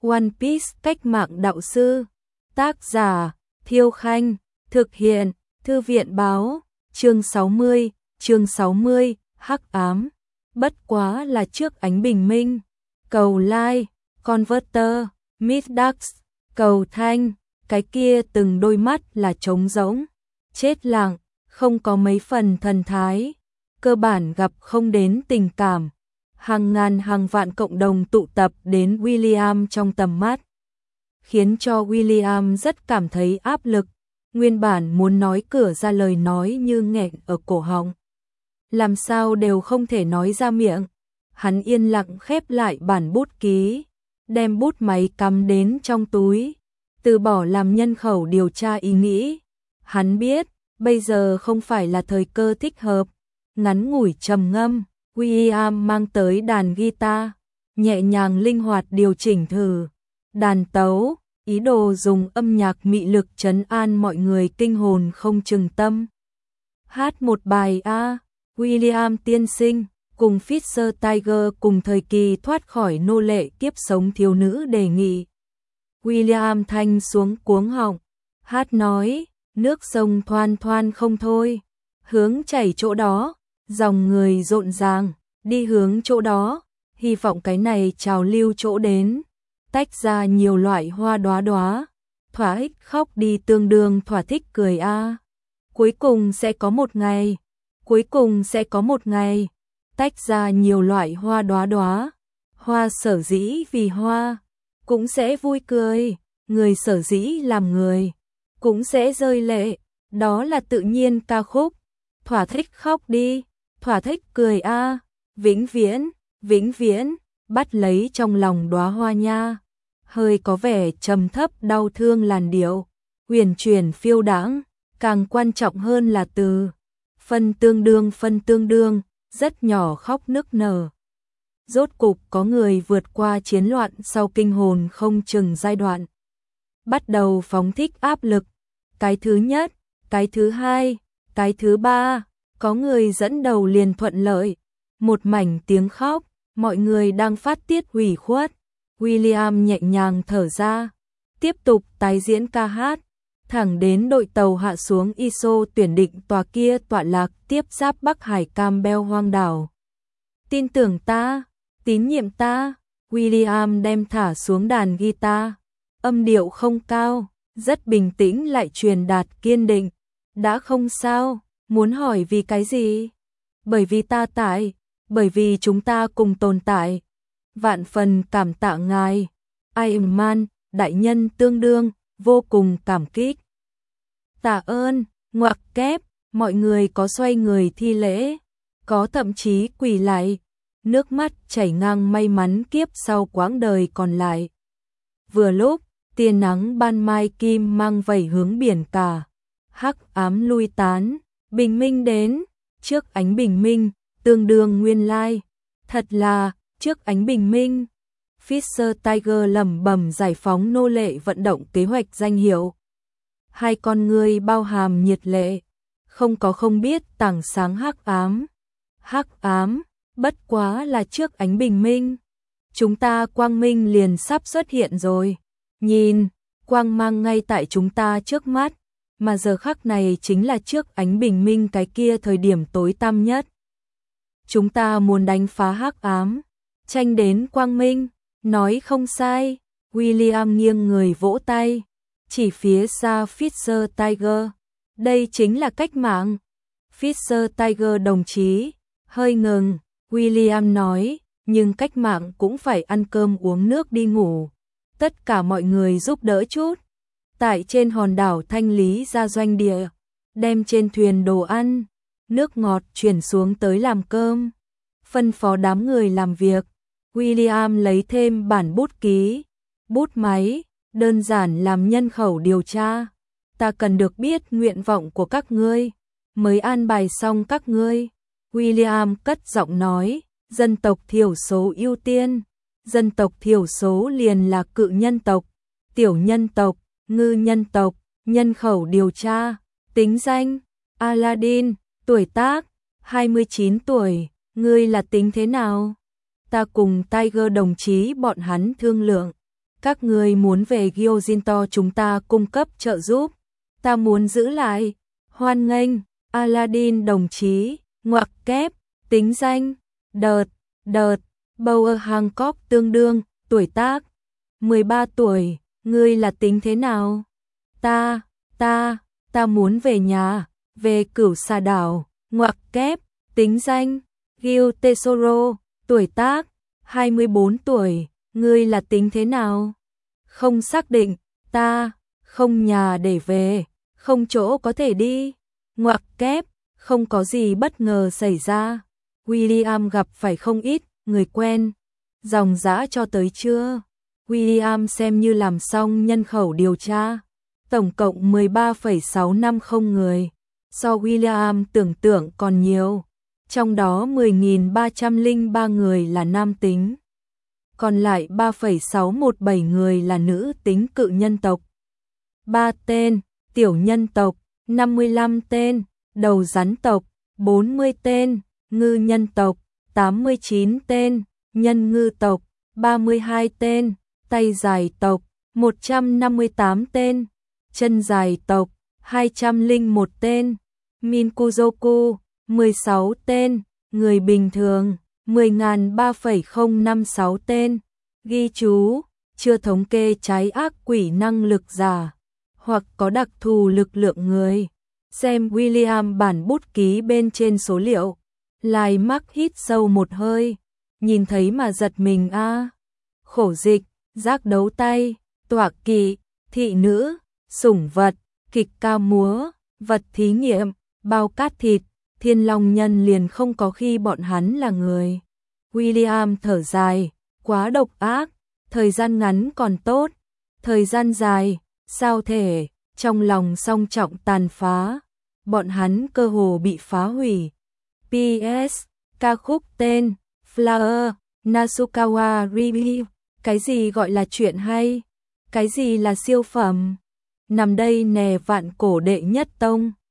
One Piece cách mạng đạo sư. Tác giả Thiêu Khanh. Thực hiện Thư viện Báo. Chương 60, Hắc ám. Bất quá là trước ánh bình minh. Cầu like, converter, Middax, cầu thanh, cái kia từng đôi mắt là trống rỗng, chết lặng, không có mấy phần thần thái, cơ bản gặp không đến tình cảm. Hàng ngàn hàng vạn cộng đồng tụ tập đến William trong tầm mắt, khiến cho William rất cảm thấy áp lực, nguyên bản muốn nói cửa ra lời nói như nghẹn ở cổ họng. Làm sao đều không thể nói ra miệng. Hắn yên lặng khép lại bản bút ký, đem bút máy cắm đến trong túi, từ bỏ làm nhân khẩu điều tra ý nghĩ. Hắn biết, bây giờ không phải là thời cơ thích hợp. Ngắn ngủi trầm ngâm, William mang tới đàn guitar, nhẹ nhàng linh hoạt điều chỉnh thử đàn tấu, ý đồ dùng âm nhạc mị lực trấn an mọi người kinh hồn không chừng tâm. Hát một bài a, William tiên sinh, cùng Fisher Tiger cùng thời kỳ thoát khỏi nô lệ kiếp sống thiếu nữ đề nghị. William thanh xuống cuống họng, hát nói, nước sông thoăn thoăn không thôi, hướng chảy chỗ đó, dòng người rộn ràng, đi hướng chỗ đó, hy vọng cái này trào lưu chỗ đến, tách ra nhiều loại hoa đóa đóa, thỏa thích khóc đi tương đương thỏa thích cười a. Cuối cùng sẽ có một ngày, tách ra nhiều loại hoa đóa đóa, hoa sở dĩ vì hoa, cũng sẽ vui cười, người sở dĩ làm người, cũng sẽ rơi lệ, đó là tự nhiên ca khúc, thỏa thích khóc đi, thỏa thích cười a, vĩnh viễn, bắt lấy trong lòng đóa hoa nha, hơi có vẻ trầm thấp đau thương làn điệu, huyền chuyển phiêu đãng, càng quan trọng hơn là từ phân tương đương, rất nhỏ khóc nức nở. Rốt cục có người vượt qua chiến loạn sau kinh hồn không chừng giai đoạn. Bắt đầu phóng thích áp lực. Cái thứ nhất, cái thứ hai, cái thứ ba, có người dẫn đầu liền thuận lợi. Một mảnh tiếng khóc, mọi người đang phát tiết ủy khuất. William nhẹ nhàng thở ra, tiếp tục tái diễn ca hát. Thẳng đến đội tàu hạ xuống ISO tuyển định tòa kia tọa lạc tiếp giáp Bắc Hải Campbell hoang đảo. Tin tưởng ta, tín nhiệm ta, William đem thả xuống đàn guitar, âm điệu không cao, rất bình tĩnh lại truyền đạt kiên định. Đã không sao, muốn hỏi vì cái gì? Bởi vì ta tại, bởi vì chúng ta cùng tồn tại. Vạn phần cảm tạ ngài, Iron Man, đại nhân tương đương, vô cùng cảm kích. Tạ ơn, ngoặc kép, mọi người có xoay người thi lễ, có thậm chí quỳ lại, nước mắt chảy ngang may mắn kiếp sau quãng đời còn lại. Vừa lúc, tia nắng ban mai kim mang vẩy hướng biển cả, hắc ám lui tán, bình minh đến, trước ánh bình minh, tương đương nguyên lai, thật là, trước ánh bình minh. Fisher Tiger lẩm bẩm giải phóng nô lệ vận động kế hoạch danh hiệu. Hai con người bao hàm nhiệt lệ, không có không biết tảng sáng hắc ám. Hắc ám, bất quá là trước ánh bình minh. Chúng ta quang minh liền sắp xuất hiện rồi. Nhìn, quang mang ngay tại chúng ta trước mắt, mà giờ khắc này chính là trước ánh bình minh cái kia thời điểm tối tăm nhất. Chúng ta muốn đánh phá hắc ám, tranh đến quang minh, nói không sai. William nghiêng người vỗ tay, chỉ phía xa Fisher Tiger. Đây chính là cách mạng. Fisher Tiger đồng chí, hơi ngừng, William nói, nhưng cách mạng cũng phải ăn cơm uống nước đi ngủ. Tất cả mọi người giúp đỡ chút. Tại trên hòn đảo thanh lý ra doanh địa, đem trên thuyền đồ ăn, nước ngọt chuyển xuống tới làm cơm. Phân phó đám người làm việc. William lấy thêm bản bút ký, bút máy, đơn giản làm nhân khẩu điều tra. Ta cần được biết nguyện vọng của các ngươi, mới an bài xong các ngươi. William cất giọng nói, dân tộc thiểu số ưu tiên. Dân tộc thiểu số liền là cự nhân tộc, tiểu nhân tộc, ngư nhân tộc, nhân khẩu điều tra. Tính danh, Aladdin, tuổi tác, 29 tuổi, ngươi là tính thế nào? Ta cùng Tiger đồng chí bọn hắn thương lượng. Các người muốn về Gyojinto chúng ta cung cấp trợ giúp. Ta muốn giữ lại. Hoan nghênh, Aladdin đồng chí, ngoặc kép, tính danh, đợt, Bauer Hancock tương đương, tuổi tác, 13 tuổi, ngươi là tính thế nào? Ta muốn về nhà, về Cửu Xà đảo, ngoặc kép, tính danh, Gil Tesoro, tuổi tác, 24 tuổi, ngươi là tính thế nào? Không xác định, ta, không nhà để về, không chỗ có thể đi, ngoặc kép, không có gì bất ngờ xảy ra. William gặp phải không ít người quen, dòng dã cho tới trưa. William xem như làm xong nhân khẩu điều tra, tổng cộng 13,650 người, so William tưởng tượng còn nhiều, trong đó 10.303 người là nam tính, còn lại 3,617 người là nữ tính cự nhân tộc. 3 tên, tiểu nhân tộc, 55 tên, đầu rắn tộc, 40 tên, ngư nhân tộc, 89 tên, nhân ngư tộc, 32 tên, tay dài tộc, 158 tên, chân dài tộc, 201 tên, Minkuzoku, 16 tên, người bình thường, 10.003,056 tên, ghi chú, chưa thống kê trái ác quỷ năng lực giả, hoặc có đặc thù lực lượng người. Xem William bản bút ký bên trên số liệu, Lai Mắc hít sâu một hơi, nhìn thấy mà giật mình a. Khổ dịch, giác đấu tay, tọa kỵ, thị nữ, sủng vật, kịch ca múa, vật thí nghiệm, bao cát thịt, thiên long nhân liền không có khi bọn hắn là người. William thở dài, quá độc ác, thời gian ngắn còn tốt, thời gian dài, sao thể, trong lòng song trọng tàn phá, bọn hắn cơ hồ bị phá hủy. PS, ca khúc tên, Flower, Nasukawa Review, cái gì gọi là chuyện hay, cái gì là siêu phẩm, nằm đây nè vạn cổ đệ nhất tông.